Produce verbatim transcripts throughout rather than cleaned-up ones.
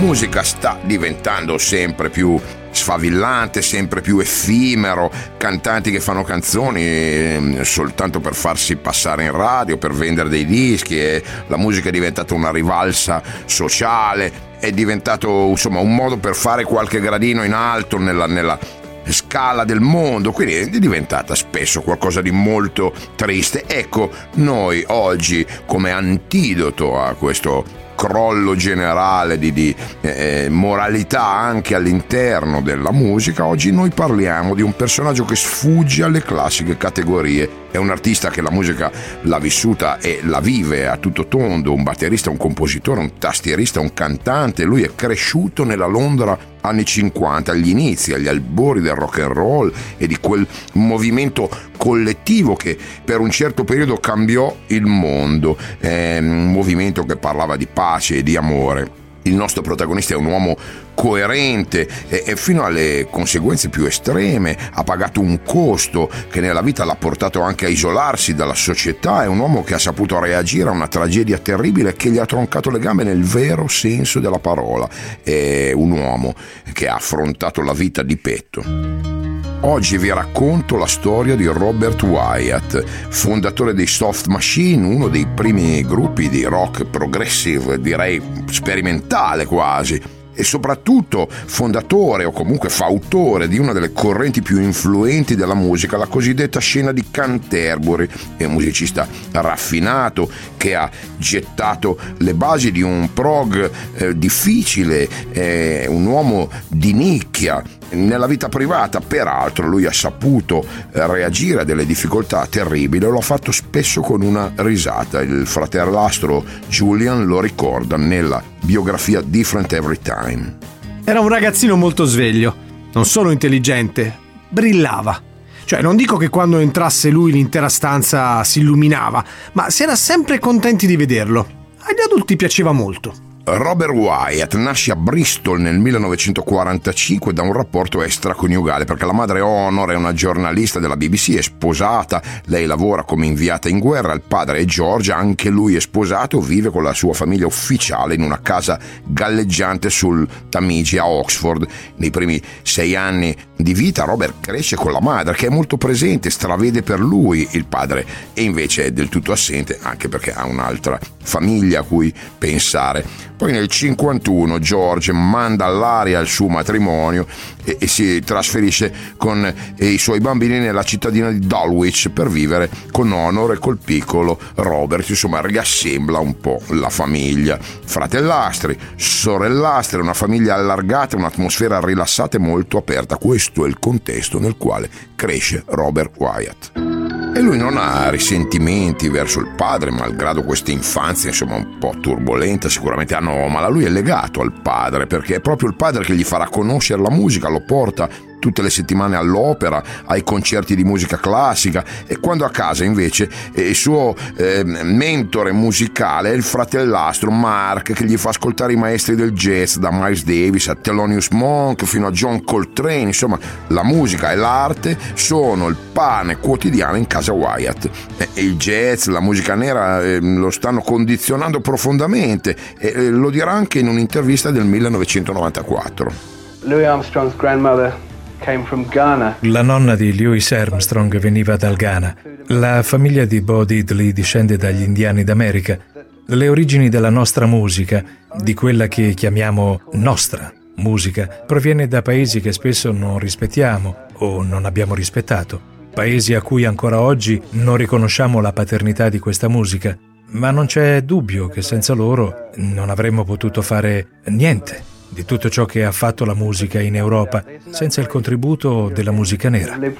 musica sta diventando sempre più sfavillante, sempre più effimero, cantanti che fanno canzoni eh, soltanto per farsi passare in radio, per vendere dei dischi, e la musica è diventata una rivalsa sociale, è diventato insomma un modo per fare qualche gradino in alto nella, nella scala del mondo, quindi è diventata spesso qualcosa di molto triste. Ecco, noi oggi, come antidoto a questo crollo generale di, di eh, moralità anche all'interno della musica, oggi noi parliamo di un personaggio che sfugge alle classiche categorie. È un artista che la musica l'ha vissuta e la vive a tutto tondo, un batterista, un compositore, un tastierista, un cantante. Lui è cresciuto nella Londra anni cinquanta, agli inizi, agli albori del rock and roll e di quel movimento collettivo che per un certo periodo cambiò il mondo, è un movimento che parlava di pace e di amore. Il nostro protagonista è un uomo coerente e, e fino alle conseguenze più estreme ha pagato un costo che nella vita l'ha portato anche a isolarsi dalla società. È un uomo che ha saputo reagire a una tragedia terribile che gli ha troncato le gambe nel vero senso della parola. È un uomo che ha affrontato la vita di petto. Oggi vi racconto la storia di Robert Wyatt, fondatore dei Soft Machine, uno dei primi gruppi di rock progressive, direi sperimentale quasi, e soprattutto fondatore o comunque fautore di una delle correnti più influenti della musica, la cosiddetta scena di Canterbury. È un musicista raffinato che ha gettato le basi di un prog eh, difficile, eh, un uomo di nicchia. Nella vita privata, peraltro, lui ha saputo reagire a delle difficoltà terribili e lo ha fatto spesso con una risata. Il fratellastro Julian lo ricorda nella biografia Different Every Time. Era un ragazzino molto sveglio, non solo intelligente, brillava. Cioè, non dico che quando entrasse lui l'intera stanza si illuminava, ma si era sempre contenti di vederlo. Agli adulti piaceva molto. Robert Wyatt nasce a Bristol nel millenovecentoquarantacinque da un rapporto extraconiugale, perché la madre Honor è una giornalista della B B C, è sposata, lei lavora come inviata in guerra, il padre è George, anche lui è sposato, vive con la sua famiglia ufficiale in una casa galleggiante sul Tamigi a Oxford. Nei primi sei anni di vita Robert cresce con la madre, che è molto presente, stravede per lui. Il padre e invece è del tutto assente, anche perché ha un'altra famiglia a cui pensare. Poi nel cinquantuno George manda all'aria il suo matrimonio e, e si trasferisce con eh, i suoi bambini nella cittadina di Dulwich per vivere con Honor e col piccolo Robert. Insomma, riassembla un po' la famiglia. Fratellastri, sorellastri, una famiglia allargata, un'atmosfera rilassata e molto aperta. Questo è il contesto nel quale cresce Robert Wyatt. E lui non ha risentimenti verso il padre, malgrado questa infanzia insomma un po' turbolenta, sicuramente anomala. Lui è legato al padre perché è proprio il padre che gli farà conoscere la musica, lo porta tutte le settimane all'opera, ai concerti di musica classica, e quando a casa invece il suo eh, mentore musicale è il fratellastro Mark, che gli fa ascoltare i maestri del jazz, da Miles Davis a Thelonious Monk fino a John Coltrane. Insomma, la musica e l'arte sono il pane quotidiano in casa Wyatt. E il jazz, la musica nera eh, lo stanno condizionando profondamente, e eh, lo dirà anche in un'intervista del millenovecentonovantaquattro. Louis Armstrong's grandmother came from Ghana. La nonna di Louis Armstrong veniva dal Ghana. La famiglia di Bo Diddley discende dagli indiani d'America. Le origini della nostra musica, di quella che chiamiamo nostra musica, proviene da paesi che spesso non rispettiamo o non abbiamo rispettato. Paesi a cui ancora oggi non riconosciamo la paternità di questa musica. Ma non c'è dubbio che senza loro non avremmo potuto fare niente di tutto ciò che ha fatto la musica in Europa, senza il contributo della musica nera. Nel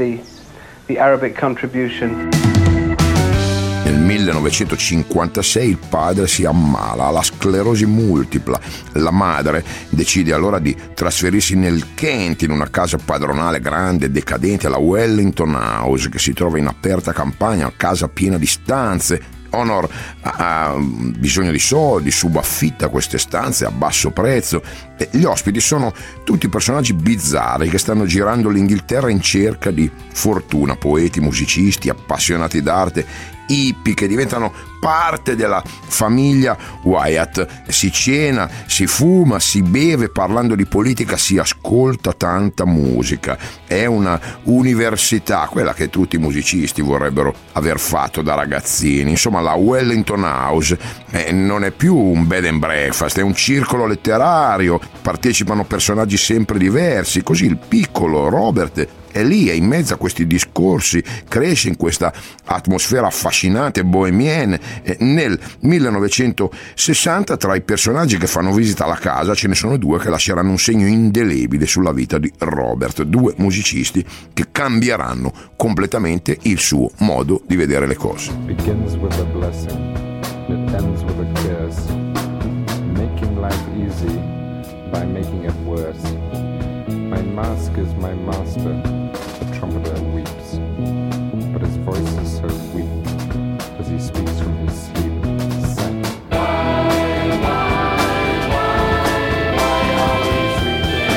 millenovecentocinquantasei il padre si ammala, ha la sclerosi multipla. La madre decide allora di trasferirsi nel Kent, in una casa padronale grande, decadente, la Wellington House, che si trova in aperta campagna, casa piena di stanze. Honor ha bisogno di soldi, subaffitta queste stanze a basso prezzo E gli ospiti sono tutti personaggi bizzarri che stanno girando l'Inghilterra in cerca di fortuna, poeti, musicisti, appassionati d'arte, hippie che diventano parte della famiglia Wyatt. Si cena, si fuma, si beve, parlando di politica si ascolta tanta musica. È una università, quella che tutti i musicisti vorrebbero aver fatto da ragazzini. Insomma, la Wellington House eh, non è più un bed and breakfast, è un circolo letterario, partecipano personaggi sempre diversi, così il piccolo Robert è lì, è in mezzo a questi discorsi, cresce in questa atmosfera affascinante bohemienne. Nel millenovecentosessanta tra i personaggi che fanno visita alla casa ce ne sono due che lasceranno un segno indelebile sulla vita di Robert, due musicisti che cambieranno completamente il suo modo di vedere le cose. Begins with a blessing, it ends with a curse, making life easy by making it worse. My mask is my master, the trumpeter weeps, but his voice is so weak as he speaks from his sleep, saying, why, why, why, why are we sleeping?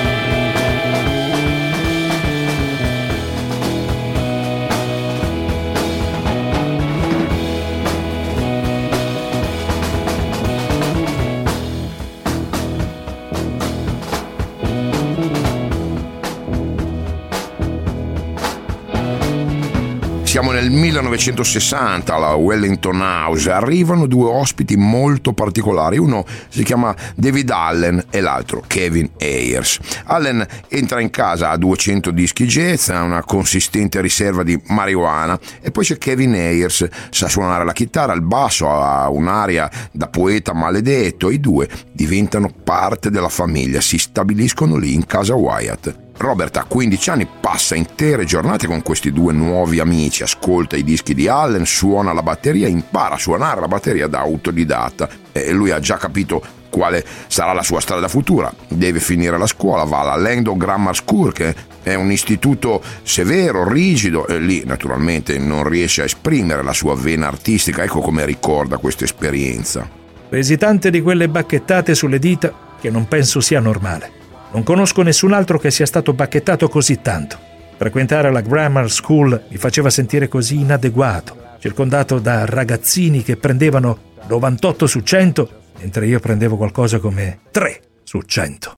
Siamo nel millenovecentosessanta alla Wellington House, arrivano due ospiti molto particolari, uno si chiama David Allen e l'altro Kevin Ayers. Allen entra in casa, ha duecento dischi jazz, ha una consistente riserva di marijuana, e poi c'è Kevin Ayers, sa suonare la chitarra, il basso, ha un'aria da poeta maledetto. I due diventano parte della famiglia, si stabiliscono lì in casa Wyatt. Robert ha quindici anni, passa intere giornate con questi due nuovi amici, ascolta i dischi di Allen, suona la batteria, impara a suonare la batteria da autodidatta, e lui ha già capito quale sarà la sua strada futura. Deve finire la scuola, va alla Langdon Grammar School, che è un istituto severo, rigido, e lì naturalmente non riesce a esprimere la sua vena artistica. Ecco come ricorda questa esperienza. Presi tante di quelle bacchettate sulle dita che non penso sia normale. Non conosco nessun altro che sia stato bacchettato così tanto. Frequentare la Grammar School mi faceva sentire così inadeguato, circondato da ragazzini che prendevano novantotto su cento, mentre io prendevo qualcosa come tre su cento.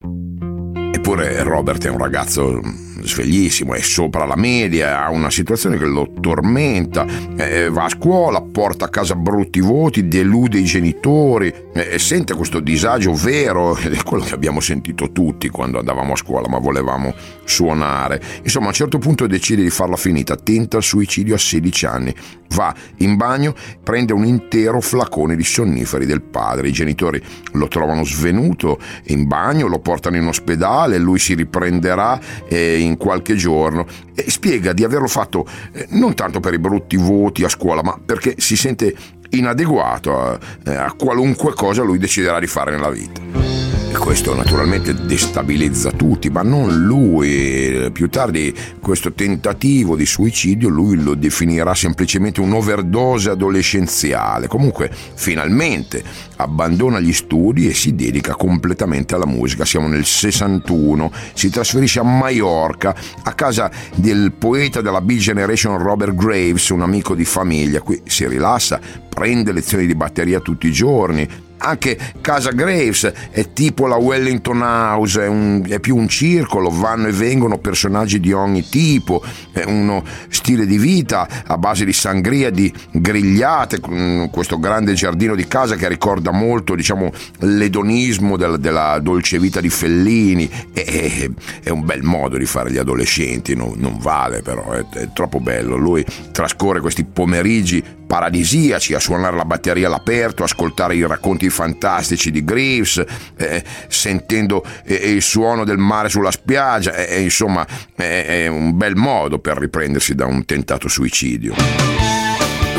Eppure Robert è un ragazzo sveglissimo, è sopra la media, ha una situazione che lo tormenta, eh, va a scuola, porta a casa brutti voti, delude i genitori, eh, sente questo disagio vero, ed è quello che abbiamo sentito tutti quando andavamo a scuola ma volevamo suonare. Insomma, a un certo punto decide di farla finita, tenta il suicidio a sedici anni, va in bagno, prende un intero flacone di sonniferi del padre, i genitori lo trovano svenuto in bagno, lo portano in ospedale, lui si riprenderà eh, in qualche giorno e spiega di averlo fatto eh, non tanto per i brutti voti a scuola, ma perché si sente inadeguato a, eh, a qualunque cosa lui deciderà di fare nella vita. E questo naturalmente destabilizza tutti, ma non lui. Più tardi questo tentativo di suicidio lui lo definirà semplicemente un'overdose adolescenziale. Comunque finalmente abbandona gli studi e si dedica completamente alla musica. Siamo nel sessantuno, si trasferisce a Maiorca, a casa del poeta della Beat Generation Robert Graves, un amico di famiglia. Qui si rilassa, prende lezioni di batteria tutti i giorni. Anche casa Graves è tipo la Wellington House, è, un, è più un circolo, vanno e vengono personaggi di ogni tipo, è uno stile di vita a base di sangria, di grigliate, questo grande giardino di casa che ricorda molto, diciamo, l'edonismo del, della dolce vita di Fellini. È, è un bel modo di fare gli adolescenti, non, non vale però, è, è troppo bello. Lui trascorre questi pomeriggi paradisiaci a suonare la batteria all'aperto, ascoltare i racconti fantastici di Graves, eh, sentendo eh, il suono del mare sulla spiaggia, eh, insomma è, è un bel modo per riprendersi da un tentato suicidio.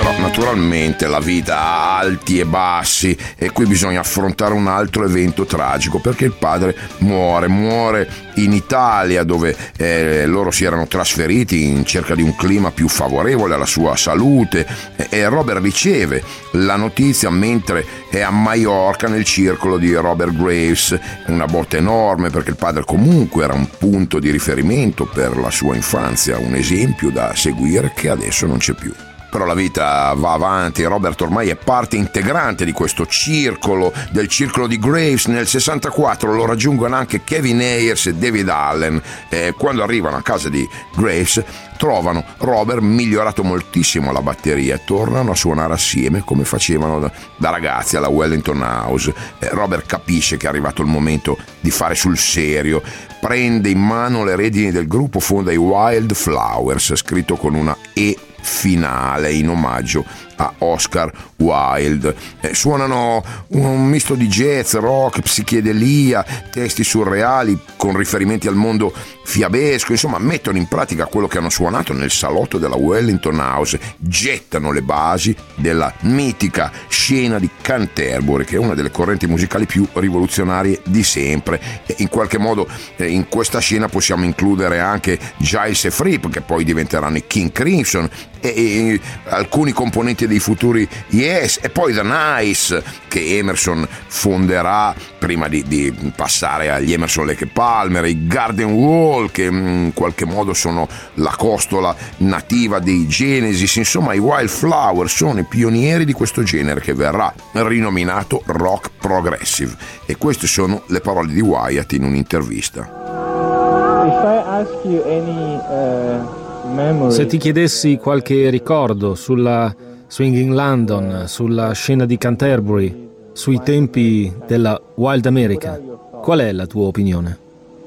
Però naturalmente la vita ha alti e bassi e qui bisogna affrontare un altro evento tragico, perché il padre muore, muore in Italia, dove eh, loro si erano trasferiti in cerca di un clima più favorevole alla sua salute, e, e Robert riceve la notizia mentre è a Maiorca nel circolo di Robert Graves. Una botta enorme, perché il padre comunque era un punto di riferimento per la sua infanzia, un esempio da seguire che adesso non c'è più. Però la vita va avanti e Robert ormai è parte integrante di questo circolo, del circolo di Graves. Nel sessantaquattro lo raggiungono anche Kevin Ayers e David Allen, e quando arrivano a casa di Graves trovano Robert migliorato moltissimo alla batteria e tornano a suonare assieme come facevano da, da ragazzi alla Wellington House. Eh, Robert capisce che è arrivato il momento di fare sul serio, prende in mano le redini del gruppo, fonda i Wild Flowers, scritto con una E finale in omaggio a Oscar Wilde. Eh, suonano un misto di jazz, rock, psichedelia, testi surreali con riferimenti al mondo fiabesco, insomma mettono in pratica quello che hanno suonato nel salotto della Wellington House, gettano le basi della mitica scena di Canterbury, che è una delle correnti musicali più rivoluzionarie di sempre. E in qualche modo eh, in questa scena possiamo includere anche Giles e Fripp, che poi diventeranno i King Crimson, e, e alcuni componenti dei futuri Yes, e poi The Nice, che Emerson fonderà prima di, di passare agli Emerson Lake Palmer, i Garden Wall, che in qualche modo sono la costola nativa dei Genesis. Insomma, i Wildflower sono i pionieri di questo genere che verrà rinominato rock progressive, e queste sono le parole di Wyatt in un'intervista. If I ask you any, uh, memory... Se ti chiedessi qualche ricordo sulla Swinging London, sulla scena di Canterbury, sui tempi della Wild America, qual è la tua opinione?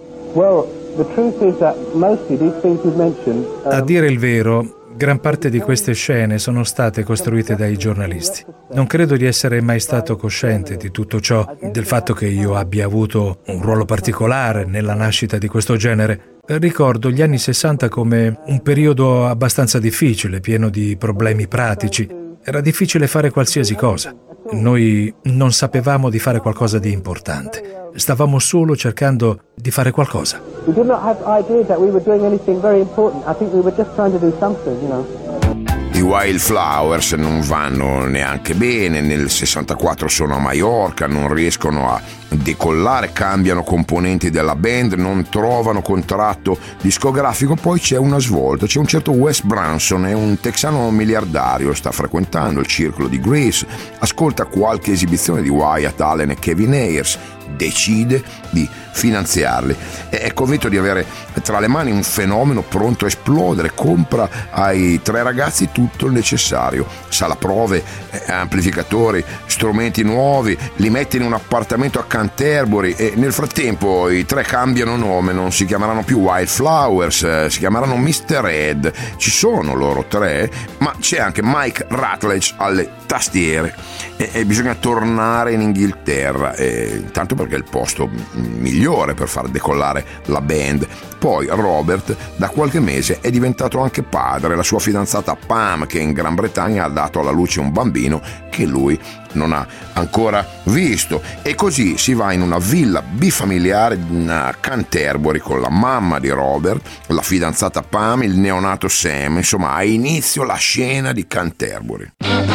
A dire il vero, gran parte di queste scene sono state costruite dai giornalisti. Non credo di essere mai stato cosciente di tutto ciò, del fatto che io abbia avuto un ruolo particolare nella nascita di questo genere. Ricordo gli anni sessanta come un periodo abbastanza difficile, pieno di problemi pratici. Era difficile fare qualsiasi cosa. Noi non sapevamo di fare qualcosa di importante. Stavamo solo cercando di fare qualcosa. We did not have idea that we were doing anything very important. I think we were just trying to do something, you know. I Wildflowers non vanno neanche bene, nel sessantaquattro sono a Maiorca, non riescono a decollare, cambiano componenti della band, non trovano contratto discografico. Poi c'è una svolta, c'è un certo Wes Branson, è un texano miliardario, sta frequentando il circolo di Grace, ascolta qualche esibizione di Wyatt, Allen e Kevin Ayers, decide di finanziarli, è convinto di avere tra le mani un fenomeno pronto a esplodere, compra ai tre ragazzi tutto il necessario, sala prove, amplificatori, strumenti nuovi, li mette in un appartamento a Canterbury, e nel frattempo i tre cambiano nome, non si chiameranno più Wildflowers, si chiameranno mister Ed. Ci sono loro tre, ma c'è anche Mike Rutledge alle tastiere, e, e bisogna tornare in Inghilterra, e, tanto perché è il posto migliore per far decollare la band. Poi Robert da qualche mese è diventato anche padre, la sua fidanzata Pam, che in Gran Bretagna ha dato alla luce un bambino che lui non ha ancora visto, e così si va in una villa bifamiliare a Canterbury con la mamma di Robert, la fidanzata Pam, il neonato Sam. Insomma, ha inizio la scena di Canterbury.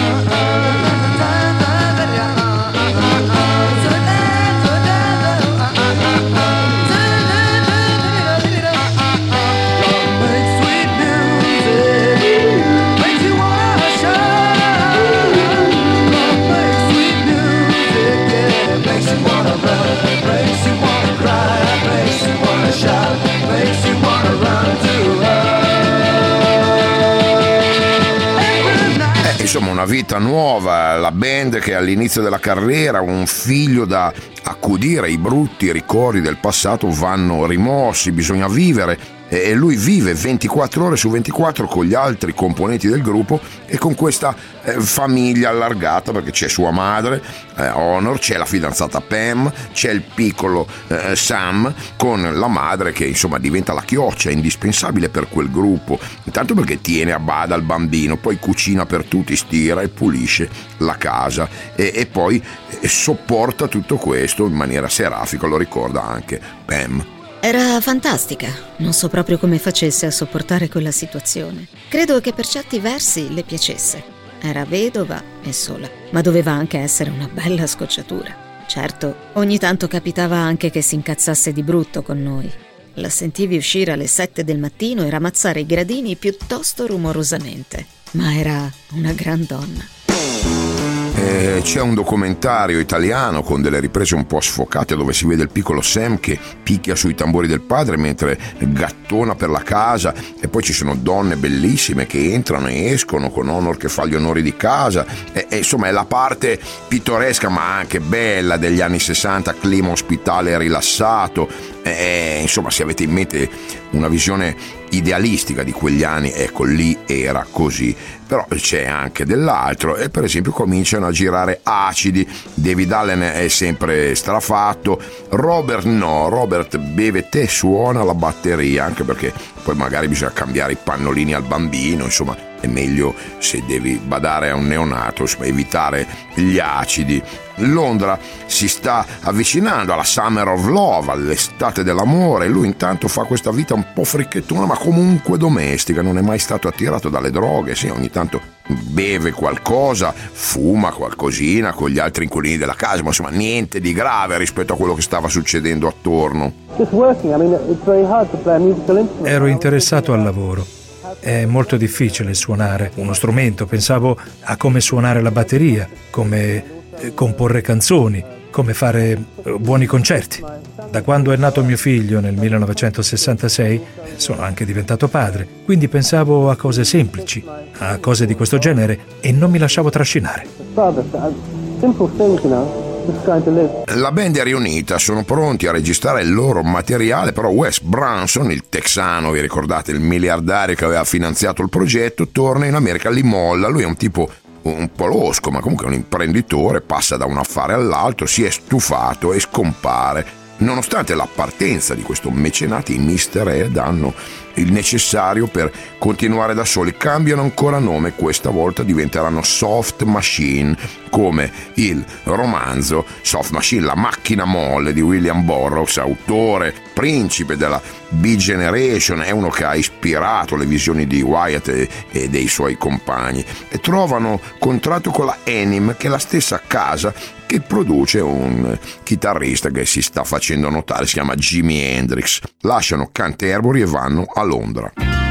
Insomma, una vita nuova, la band che all'inizio della carriera, un figlio da accudire, i brutti ricordi del passato vanno rimossi, bisogna vivere e lui vive ventiquattro ore su ventiquattro con gli altri componenti del gruppo e con questa eh, famiglia allargata, perché c'è sua madre eh, Honor, c'è la fidanzata Pam, c'è il piccolo eh, Sam con la madre che insomma diventa la chioccia indispensabile per quel gruppo, intanto perché tiene a bada il bambino, poi cucina per tutti, stira e pulisce la casa e, e poi eh, sopporta tutto questo in maniera serafica, lo ricorda anche Pam. Era fantastica, non so proprio come facesse a sopportare quella situazione. Credo che per certi versi le piacesse. Era vedova e sola, ma doveva anche essere una bella scocciatura. Certo, ogni tanto capitava anche che si incazzasse di brutto con noi. La sentivi uscire alle sette del mattino e ramazzare i gradini piuttosto rumorosamente, ma era una gran donna. Eh, c'è un documentario italiano con delle riprese un po' sfocate dove si vede il piccolo Sam che picchia sui tamburi del padre mentre gattona per la casa, e poi ci sono donne bellissime che entrano e escono con Honor che fa gli onori di casa e, e insomma è la parte pittoresca ma anche bella degli anni sessanta, clima ospitale rilassato. E, insomma, se avete in mente una visione idealistica di quegli anni, ecco, lì era così. Però c'è anche dell'altro, e per esempio cominciano a girare acidi. David Allen è sempre strafatto, Robert no, Robert beve tè, suona la batteria, anche perché poi magari bisogna cambiare i pannolini al bambino, insomma è meglio, se devi badare a un neonato, insomma, evitare gli acidi. Londra si sta avvicinando alla Summer of Love, all'estate dell'amore, e lui intanto fa questa vita un po' fricchettona ma comunque domestica, non è mai stato attirato dalle droghe, sì, ogni tanto beve qualcosa, fuma qualcosina con gli altri inquilini della casa, ma insomma niente di grave rispetto a quello che stava succedendo attorno. Ero interessato al lavoro. È molto difficile suonare uno strumento, pensavo a come suonare la batteria, come comporre canzoni, come fare buoni concerti. Da quando è nato mio figlio nel millenovecentosessantasei sono anche diventato padre, quindi pensavo a cose semplici, a cose di questo genere, e non mi lasciavo trascinare. La band è riunita, sono pronti a registrare il loro materiale, però Wes Branson, il texano, vi ricordate, il miliardario che aveva finanziato il progetto, torna in America, li molla. Lui è un tipo un po' losco, ma comunque è un imprenditore, passa da un affare all'altro, si è stufato e scompare. Nonostante la partenza di questo mecenate, i mister Ed hanno il necessario per continuare da soli. Cambiano ancora nome, questa volta diventeranno Soft Machine, come il romanzo Soft Machine, la macchina molle di William Burroughs, autore, principe della Beat Generation, è uno che ha ispirato le visioni di Wyatt e, e dei suoi compagni, e trovano contratto con la Enim, che è la stessa casa che produce un chitarrista che si sta facendo notare, si chiama Jimi Hendrix. Lasciano Canterbury e vanno a Londra.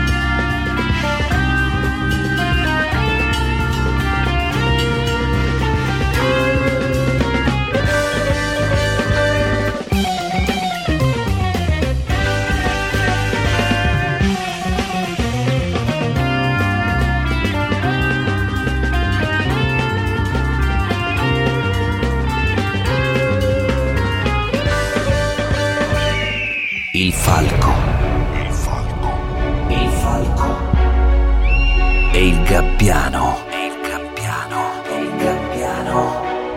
Il falco, il falco, il falco e il gabbiano, e il gabbiano, e il gabbiano.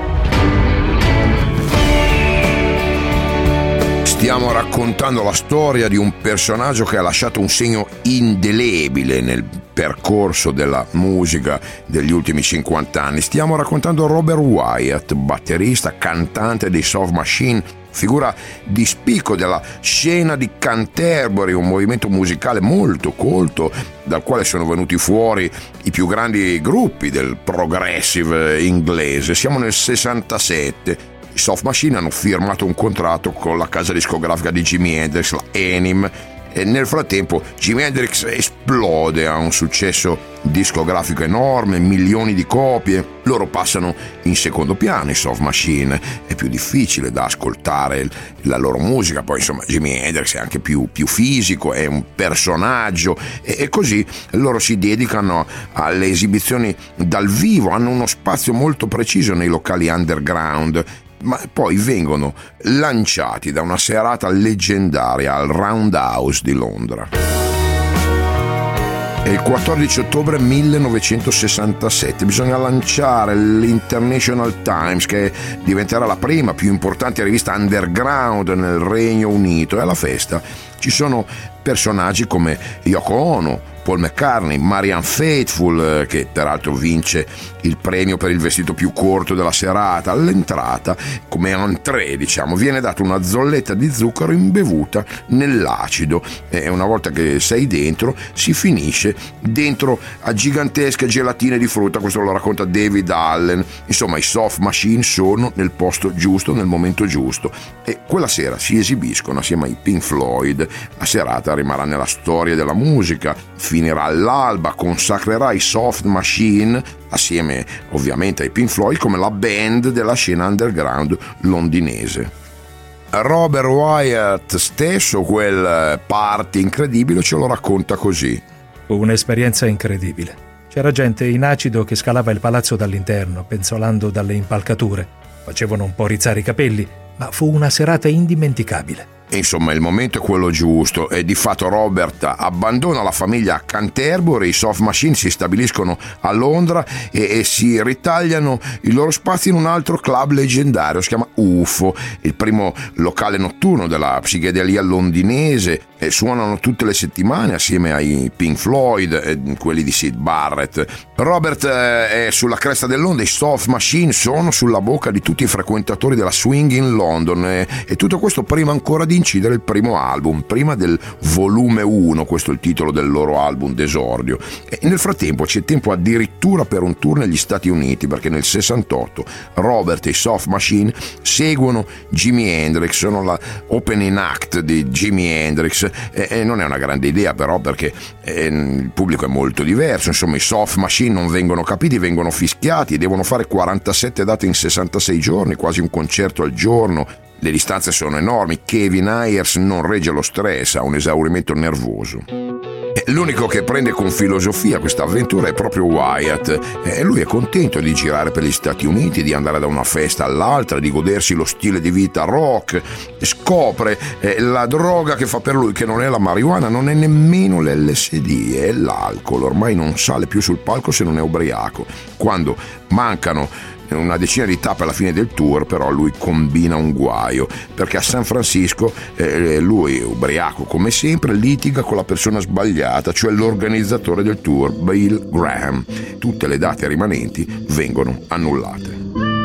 Stiamo raccontando la storia di un personaggio che ha lasciato un segno indelebile nel percorso della musica degli ultimi cinquanta anni. Stiamo raccontando Robert Wyatt, batterista, cantante dei Soft Machine, figura di spicco della scena di Canterbury, un movimento musicale molto colto dal quale sono venuti fuori i più grandi gruppi del progressive inglese. Siamo nel sessantasette. I Soft Machine hanno firmato un contratto con la casa discografica di Jimi Hendrix, la Enim, e nel frattempo Jimi Hendrix esplode, ha un successo discografico enorme, milioni di copie. Loro passano in secondo piano, i Soft Machine, è più difficile da ascoltare la loro musica, poi insomma Jimi Hendrix è anche più, più fisico, è un personaggio, e, e così loro si dedicano alle esibizioni dal vivo, hanno uno spazio molto preciso nei locali underground, ma poi vengono lanciati da una serata leggendaria al Roundhouse di Londra. È il quattordici ottobre millenovecentosessantasette, bisogna lanciare l'International Times, che diventerà la prima più importante rivista underground nel Regno Unito, e alla festa ci sono personaggi come Yoko Ono, Paul McCartney, Marianne Faithfull, che peraltro vince il premio per il vestito più corto della serata. All'entrata, come entrée, diciamo, viene data una zolletta di zucchero imbevuta nell'acido, e una volta che sei dentro si finisce dentro a gigantesche gelatine di frutta. Questo lo racconta David Allen. Insomma, i Soft Machine sono nel posto giusto, nel momento giusto, e quella sera si esibiscono assieme ai Pink Floyd. La serata rimarrà nella storia della musica, finirà all'alba, consacrerà i Soft Machine assieme ovviamente ai Pink Floyd come la band della scena underground londinese. Robert Wyatt stesso quel party incredibile ce lo racconta così: fu un'esperienza incredibile. C'era gente in acido che scalava il palazzo dall'interno, penzolando dalle impalcature. Facevano un po' rizzare i capelli, ma fu una serata indimenticabile. Insomma, il momento è quello giusto, e di fatto Robert abbandona la famiglia a Canterbury, i Soft Machine si stabiliscono a Londra e, e si ritagliano il loro spazio in un altro club leggendario, si chiama U F O, il primo locale notturno della psichedelia londinese, e suonano tutte le settimane assieme ai Pink Floyd e quelli di Syd Barrett. Robert è sulla cresta dell'onda, i Soft Machine sono sulla bocca di tutti i frequentatori della swing in London, e, e tutto questo prima ancora di incidere il primo album, prima del volume uno, questo è il titolo del loro album d'esordio. E nel frattempo c'è tempo addirittura per un tour negli Stati Uniti, perché nel sessantotto Robert e i Soft Machine seguono Jimi Hendrix, sono la opening act di Jimi Hendrix, e, e non è una grande idea però, perché eh, il pubblico è molto diverso. Insomma, i Soft Machine non vengono capiti, vengono fischiati e devono fare quarantasette date in sessantasei giorni, quasi un concerto al giorno. Le distanze sono enormi, Kevin Ayers non regge lo stress, ha un esaurimento nervoso. L'unico che prende con filosofia questa avventura è proprio Wyatt, e lui è contento di girare per gli Stati Uniti, di andare da una festa all'altra, di godersi lo stile di vita rock. Scopre eh, la droga che fa per lui, che non è la marijuana, non è nemmeno l'L S D, è l'alcol. Ormai non sale più sul palco se non è ubriaco. Quando mancano una decina di tappe alla fine del tour, però lui combina un guaio, perché a San Francisco eh, lui, ubriaco come sempre, litiga con la persona sbagliata, cioè l'organizzatore del tour, Bill Graham. Tutte le date rimanenti vengono annullate.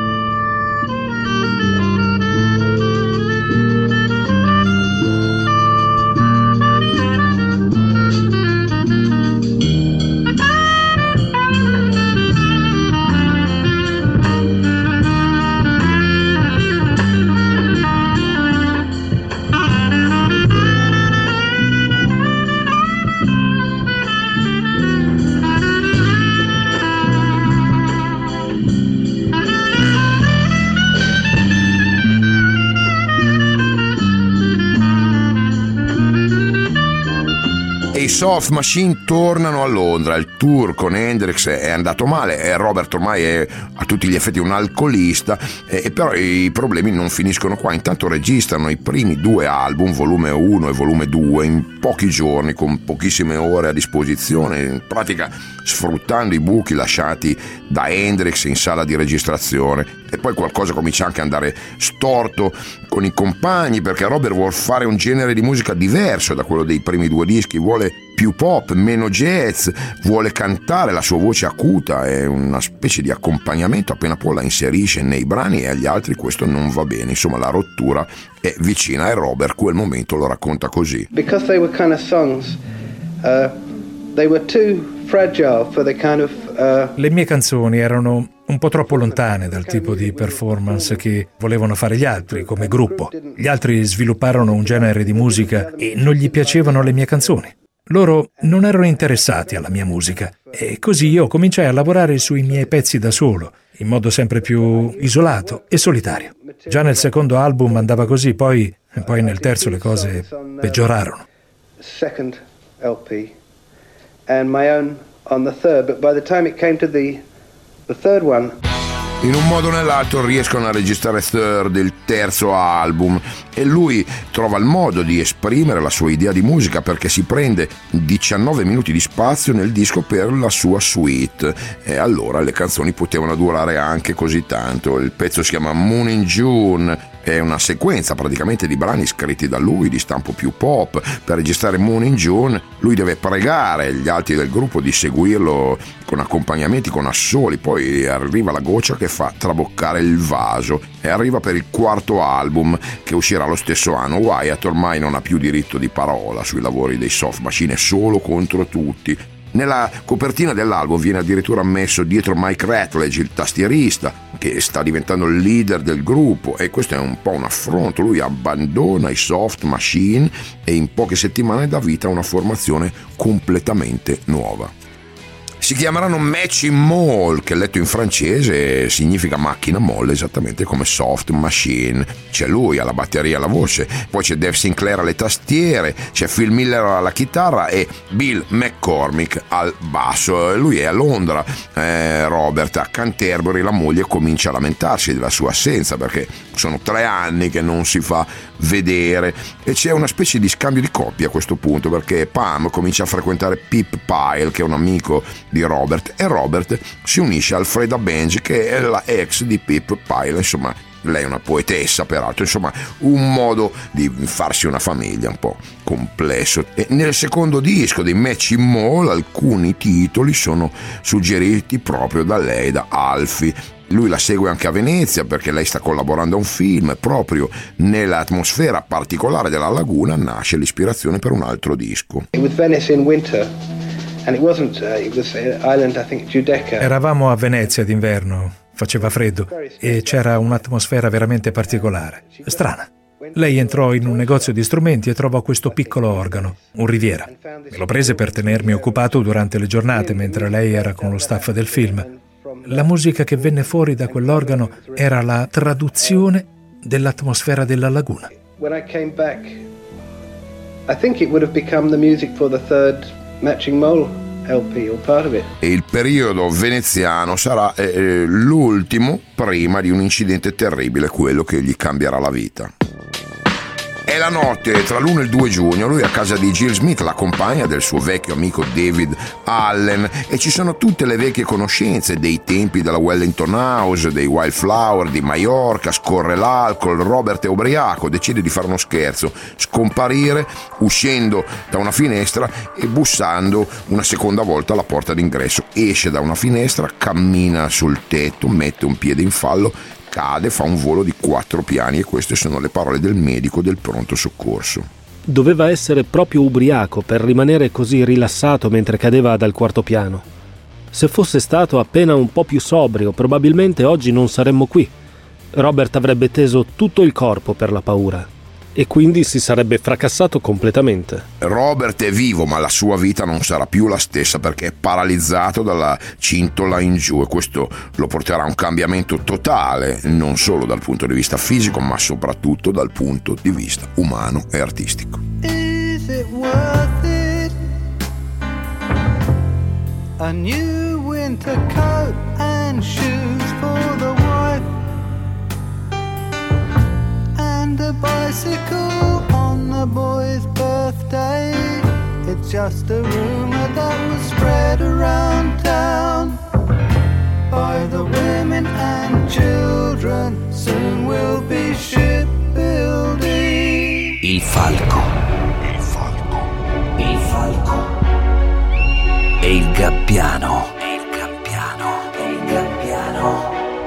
I Soft Machine tornano a Londra, il tour con Hendrix è andato male e Robert ormai è a tutti gli effetti un alcolista, e però i problemi non finiscono qua. Intanto registrano i primi due album, volume uno e volume due, in pochi giorni, con pochissime ore a disposizione, in pratica sfruttando i buchi lasciati da Hendrix in sala di registrazione. E poi qualcosa comincia anche a andare storto con i compagni, perché Robert vuole fare un genere di musica diverso da quello dei primi due dischi, vuole più pop, meno jazz, vuole cantare, la sua voce acuta è una specie di accompagnamento, appena può la inserisce nei brani, e agli altri questo non va bene. Insomma, la rottura è vicina, e Robert quel momento lo racconta così: Because they were kind of songs, uh, they were too fragile for the kind of uh... Le mie canzoni erano un po' troppo lontane dal tipo di performance che volevano fare gli altri come gruppo. Gli altri svilupparono un genere di musica e non gli piacevano le mie canzoni. Loro non erano interessati alla mia musica, e così io cominciai a lavorare sui miei pezzi da solo, in modo sempre più isolato e solitario. Già nel secondo album andava così, poi, poi nel terzo le cose peggiorarono. Second L P and my own on the third, but by the time it came to the the third one, In un modo o nell'altro riescono a registrare Third, il terzo album, e lui trova il modo di esprimere la sua idea di musica perché si prende diciannove minuti di spazio nel disco per la sua suite, e allora le canzoni potevano durare anche così tanto. Il pezzo si chiama Moon in June, è una sequenza praticamente di brani scritti da lui di stampo più pop. Per registrare Moon in June lui deve pregare gli altri del gruppo di seguirlo con accompagnamenti, con assoli, poi arriva la goccia che fa traboccare il vaso, e arriva per il quarto album che uscirà lo stesso anno. Wyatt ormai non ha più diritto di parola sui lavori dei Soft Machine, è solo contro tutti. Nella copertina dell'album viene addirittura messo dietro Mike Ratledge, il tastierista, che sta diventando il leader del gruppo, e questo è un po' un affronto. Lui abbandona i Soft Machine e in poche settimane dà vita a una formazione completamente nuova. Si chiameranno Matching Mall, che letto in francese significa macchina molle, esattamente come Soft Machine. C'è lui alla batteria e alla voce, poi c'è Dave Sinclair alle tastiere, c'è Phil Miller alla chitarra e Bill McCormick al basso. Lui è a Londra, eh, Robert a Canterbury. La moglie comincia a lamentarsi della sua assenza perché sono tre anni che non si fa vedere, e c'è una specie di scambio di coppia a questo punto, perché Pam comincia a frequentare Pip Pyle, che è un amico di Robert, e Robert si unisce a Freda Benji, che è la ex di Pip Pyle. Insomma, lei è una poetessa peraltro, insomma un modo di farsi una famiglia un po' complesso. E nel secondo disco dei Matching Mall alcuni titoli sono suggeriti proprio da lei, da Alfie. Lui la segue anche a Venezia perché lei sta collaborando a un film. Proprio nell'atmosfera particolare della laguna nasce l'ispirazione per un altro disco. With Venice in winter, and it wasn't, uh, it was island, I think, Giudecca. Eravamo a Venezia d'inverno, faceva freddo e c'era un'atmosfera veramente particolare, strana. Lei entrò in un negozio di strumenti e trovò questo piccolo organo, un Riviera. Me lo prese per tenermi occupato durante le giornate mentre lei era con lo staff del film. La musica che venne fuori da quell'organo era la traduzione dell'atmosfera della laguna. When I came back, I think it would have become the music for the third Matching Mole L P, or part of it. E il periodo veneziano sarà eh, l'ultimo prima di un incidente terribile, quello che gli cambierà la vita. È la notte tra l'uno e il due giugno, lui è a casa di Jill Smith, la compagna del suo vecchio amico David Allen, e ci sono tutte le vecchie conoscenze dei tempi della Wellington House, dei Wildflower, di Maiorca. Scorre l'alcol, Robert è ubriaco, decide di fare uno scherzo, scomparire uscendo da una finestra e bussando una seconda volta alla porta d'ingresso. Esce da una finestra, cammina sul tetto, mette un piede in fallo, cade, fa un volo di quattro piani, e queste sono le parole del medico del pronto soccorso. Doveva essere proprio ubriaco per rimanere così rilassato mentre cadeva dal quarto piano. Se fosse stato appena un po' più sobrio, probabilmente oggi non saremmo qui. Robert avrebbe teso tutto il corpo per la paura e quindi si sarebbe fracassato completamente. Robert è vivo, ma la sua vita non sarà più la stessa perché è paralizzato dalla cintola in giù, e questo lo porterà a un cambiamento totale, non solo dal punto di vista fisico, ma soprattutto dal punto di vista umano e artistico. Is it worth it? A new winter coat and shoes for the wife, and a bicycle on the boy's birthday. It's just a rumor that was spread around town by the women and children. Soon we'll be shipbuilding. Il falco. Il falco. Il falco. E il gabbiano. E il gabbiano. E il gabbiano.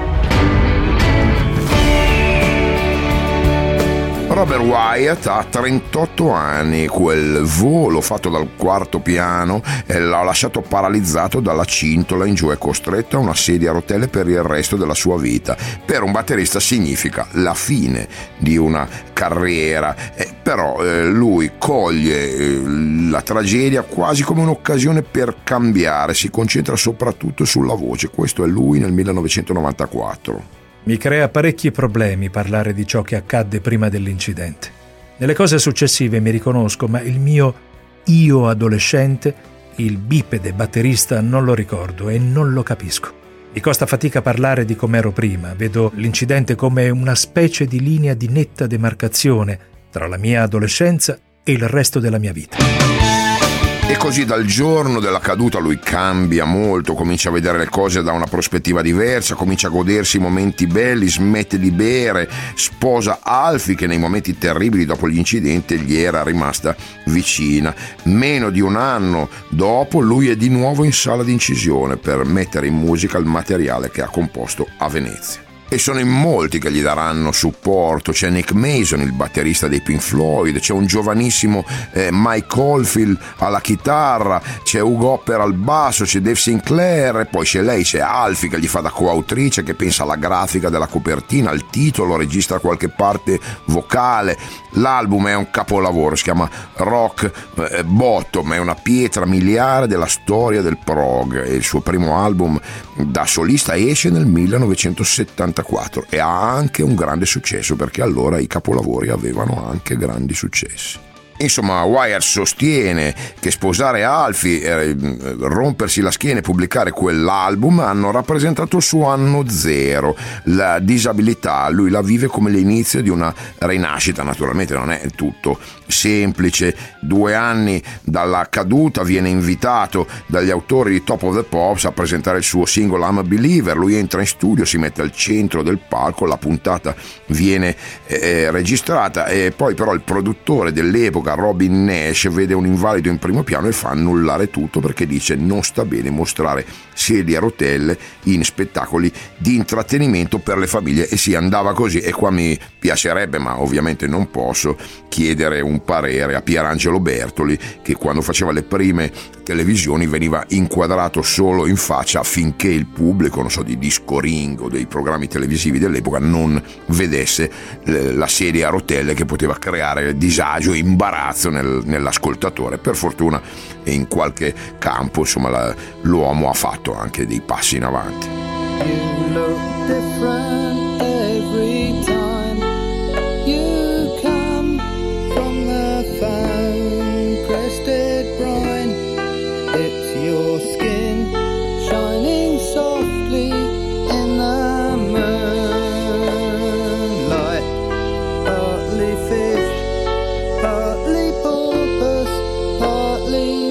Robert Wyatt ha trentotto anni. Quel volo fatto dal quarto piano l'ha lasciato paralizzato dalla cintola in giù, è costretto a una sedia a rotelle per il resto della sua vita. Per un batterista significa la fine di una carriera, eh, però eh, lui coglie eh, la tragedia quasi come un'occasione per cambiare, si concentra soprattutto sulla voce. Questo è lui nel millenovecentonovantaquattro. Mi crea parecchi problemi parlare di ciò che accadde prima dell'incidente. Nelle cose successive mi riconosco, ma il mio io adolescente, il bipede batterista, non lo ricordo e non lo capisco. Mi costa fatica parlare di com'ero prima, vedo l'incidente come una specie di linea di netta demarcazione tra la mia adolescenza e il resto della mia vita. E così dal giorno della caduta lui cambia molto, comincia a vedere le cose da una prospettiva diversa, comincia a godersi i momenti belli, smette di bere, sposa Alfie che nei momenti terribili dopo gli incidenti gli era rimasta vicina. Meno di un anno dopo lui è di nuovo in sala di incisione per mettere in musica il materiale che ha composto a Venezia. E sono in molti che gli daranno supporto. C'è Nick Mason, il batterista dei Pink Floyd, c'è un giovanissimo eh, Mike Oldfield alla chitarra, c'è Hugo Hopper al basso, c'è Dave Sinclair, e poi c'è lei, c'è Alfie che gli fa da coautrice, che pensa alla grafica della copertina, al titolo, registra qualche parte vocale. L'album è un capolavoro, si chiama Rock eh, Bottom, è una pietra miliare della storia del prog, e il suo primo album da solista esce nel millenovecentosettantaquattro e ha anche un grande successo, perché allora i capolavori avevano anche grandi successi. Insomma, Wyatt sostiene che sposare Alfie, eh, rompersi la schiena e pubblicare quell'album hanno rappresentato il suo anno zero. La disabilità lui la vive come l'inizio di una rinascita. Naturalmente non è tutto semplice. Due anni dalla caduta viene invitato dagli autori di Top of the Pops a presentare il suo singolo I'm a Believer. Lui entra in studio, si mette al centro del palco, la puntata viene eh, registrata, e poi però il produttore dell'epoca, Robin Nash, vede un invalido in primo piano e fa annullare tutto, perché dice non sta bene mostrare sedie a rotelle in spettacoli di intrattenimento per le famiglie. E si andava così. E qua mi piacerebbe, ma ovviamente non posso, chiedere un parere a Pierangelo Bertoli, che quando faceva le prime televisioni veniva inquadrato solo in faccia affinché il pubblico, non so, di Disco Ring o dei programmi televisivi dell'epoca, non vedesse la sedia a rotelle, che poteva creare disagio e imbarazzo nel, nell'ascoltatore. Per fortuna in qualche campo, insomma, la, l'uomo ha fatto anche dei passi in avanti. You look different every time you come from the foam-crested brine. It's your skin shining softly in the moonlight. Partly fish, partly porpoise, partly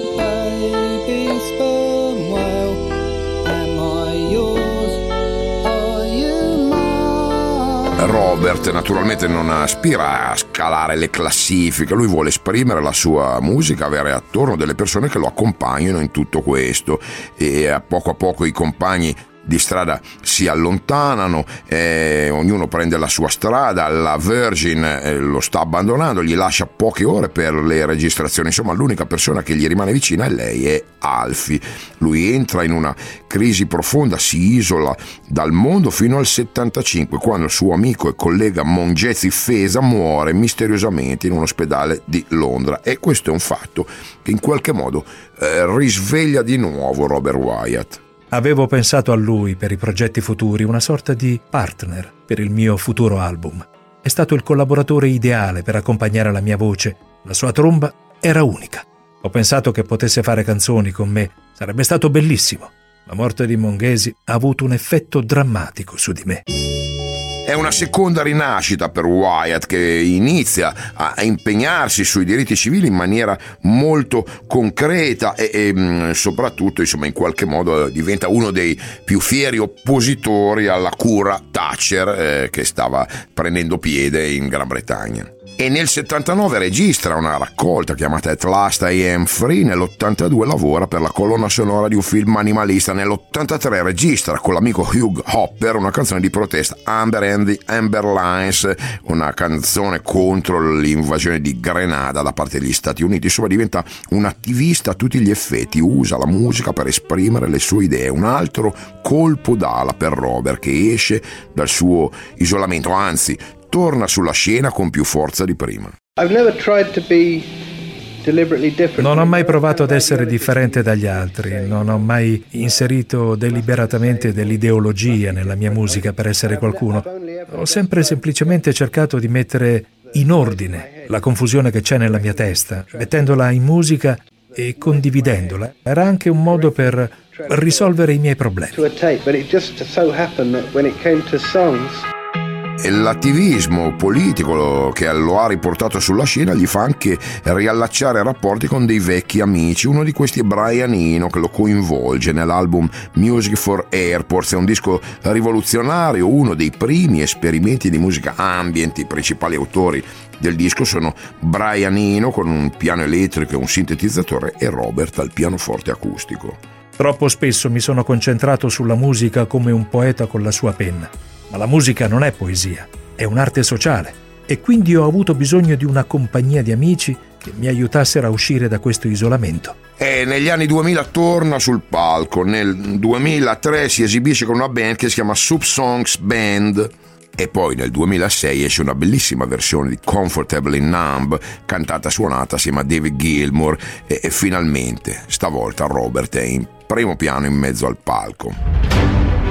baby sperm whale. Am I yours? Are you mine? Robert naturalmente non aspira a scalare le classifiche, lui vuole esprimere la sua musica, avere attorno delle persone che lo accompagnino in tutto questo, e a poco a poco i compagni di strada si allontanano, eh, ognuno prende la sua strada. La Virgin eh, lo sta abbandonando, gli lascia poche ore per le registrazioni. Insomma, l'unica persona che gli rimane vicina è lei, è Alfie. Lui entra in una crisi profonda, si isola dal mondo fino al settantacinque, quando il suo amico e collega Mongezi Fesa muore misteriosamente in un ospedale di Londra. E questo è un fatto che in qualche modo eh, risveglia di nuovo Robert Wyatt. Avevo pensato a lui per i progetti futuri, una sorta di partner per il mio futuro album. È stato il collaboratore ideale per accompagnare la mia voce. La sua tromba era unica. Ho pensato che potesse fare canzoni con me. Sarebbe stato bellissimo. La morte di Mongezi ha avuto un effetto drammatico su di me. È una seconda rinascita per Wyatt, che inizia a impegnarsi sui diritti civili in maniera molto concreta e, e soprattutto, insomma, in qualche modo diventa uno dei più fieri oppositori alla cura Thatcher eh, che stava prendendo piede in Gran Bretagna. E nel settantanove registra una raccolta chiamata At Last I Am Free, nell'ottantadue lavora per la colonna sonora di un film animalista, nell'ottantatré registra con l'amico Hugh Hopper una canzone di protesta, Amber and the Amber Lines, una canzone contro l'invasione di Grenada da parte degli Stati Uniti. Insomma, diventa un attivista a tutti gli effetti, usa la musica per esprimere le sue idee. Un altro colpo d'ala per Robert, che esce dal suo isolamento, anzi torna sulla scena con più forza di prima. Non ho mai provato ad essere differente dagli altri, non ho mai inserito deliberatamente dell'ideologia nella mia musica per essere qualcuno. Ho sempre semplicemente cercato di mettere in ordine la confusione che c'è nella mia testa, mettendola in musica e condividendola. Era anche un modo per risolvere i miei problemi. E l'attivismo politico che lo ha riportato sulla scena gli fa anche riallacciare rapporti con dei vecchi amici. Uno di questi è Brian Eno, che lo coinvolge nell'album Music for Airports. È un disco rivoluzionario, uno dei primi esperimenti di musica ambient. I principali autori del disco sono Brian Eno con un piano elettrico e un sintetizzatore e Robert al pianoforte acustico. Troppo spesso mi sono concentrato sulla musica come un poeta con la sua penna. Ma la musica non è poesia, è un'arte sociale e quindi ho avuto bisogno di una compagnia di amici che mi aiutassero a uscire da questo isolamento. E negli anni duemila torna sul palco. Nel duemilatré si esibisce con una band che si chiama Soup Songs Band e poi nel duemilasei esce una bellissima versione di Comfortably Numb cantata e suonata assieme a David Gilmour e, e finalmente stavolta Robert è in primo piano in mezzo al palco.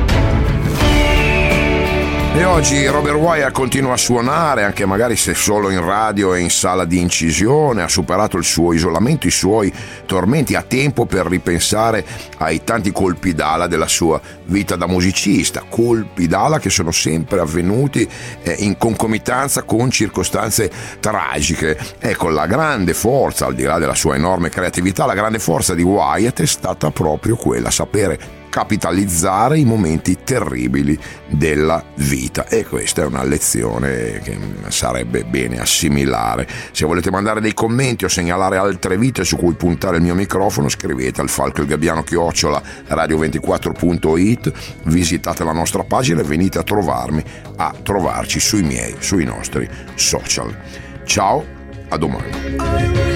E oggi Robert Wyatt continua a suonare, anche magari se solo in radio e in sala di incisione. Ha superato il suo isolamento, i suoi tormenti, ha tempo per ripensare ai tanti colpi d'ala della sua vita da musicista, colpi d'ala che sono sempre avvenuti eh, in concomitanza con circostanze tragiche. Ecco, la grande forza, al di là della sua enorme creatività, la grande forza di Wyatt è stata proprio quella, sapere capitalizzare i momenti terribili della vita, e questa è una lezione che sarebbe bene assimilare. Se volete mandare dei commenti o segnalare altre vite su cui puntare il mio microfono, scrivete al falco il gabbiano chiocciola radio ventiquattro punto it, visitate la nostra pagina e venite a trovarmi, a trovarci sui miei, sui nostri social. Ciao, a domani.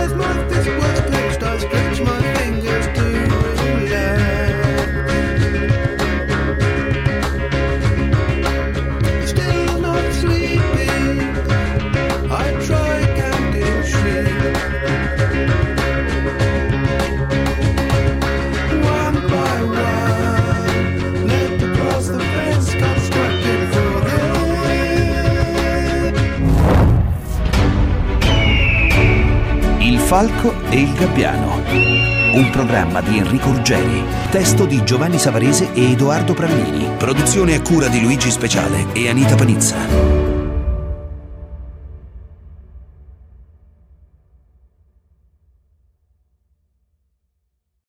Il Falco e il Gabbiano, un programma di Enrico Ruggeri, testo di Giovanni Savarese e Edoardo Pralini, produzione a cura di Luigi Speciale e Anita Panizza.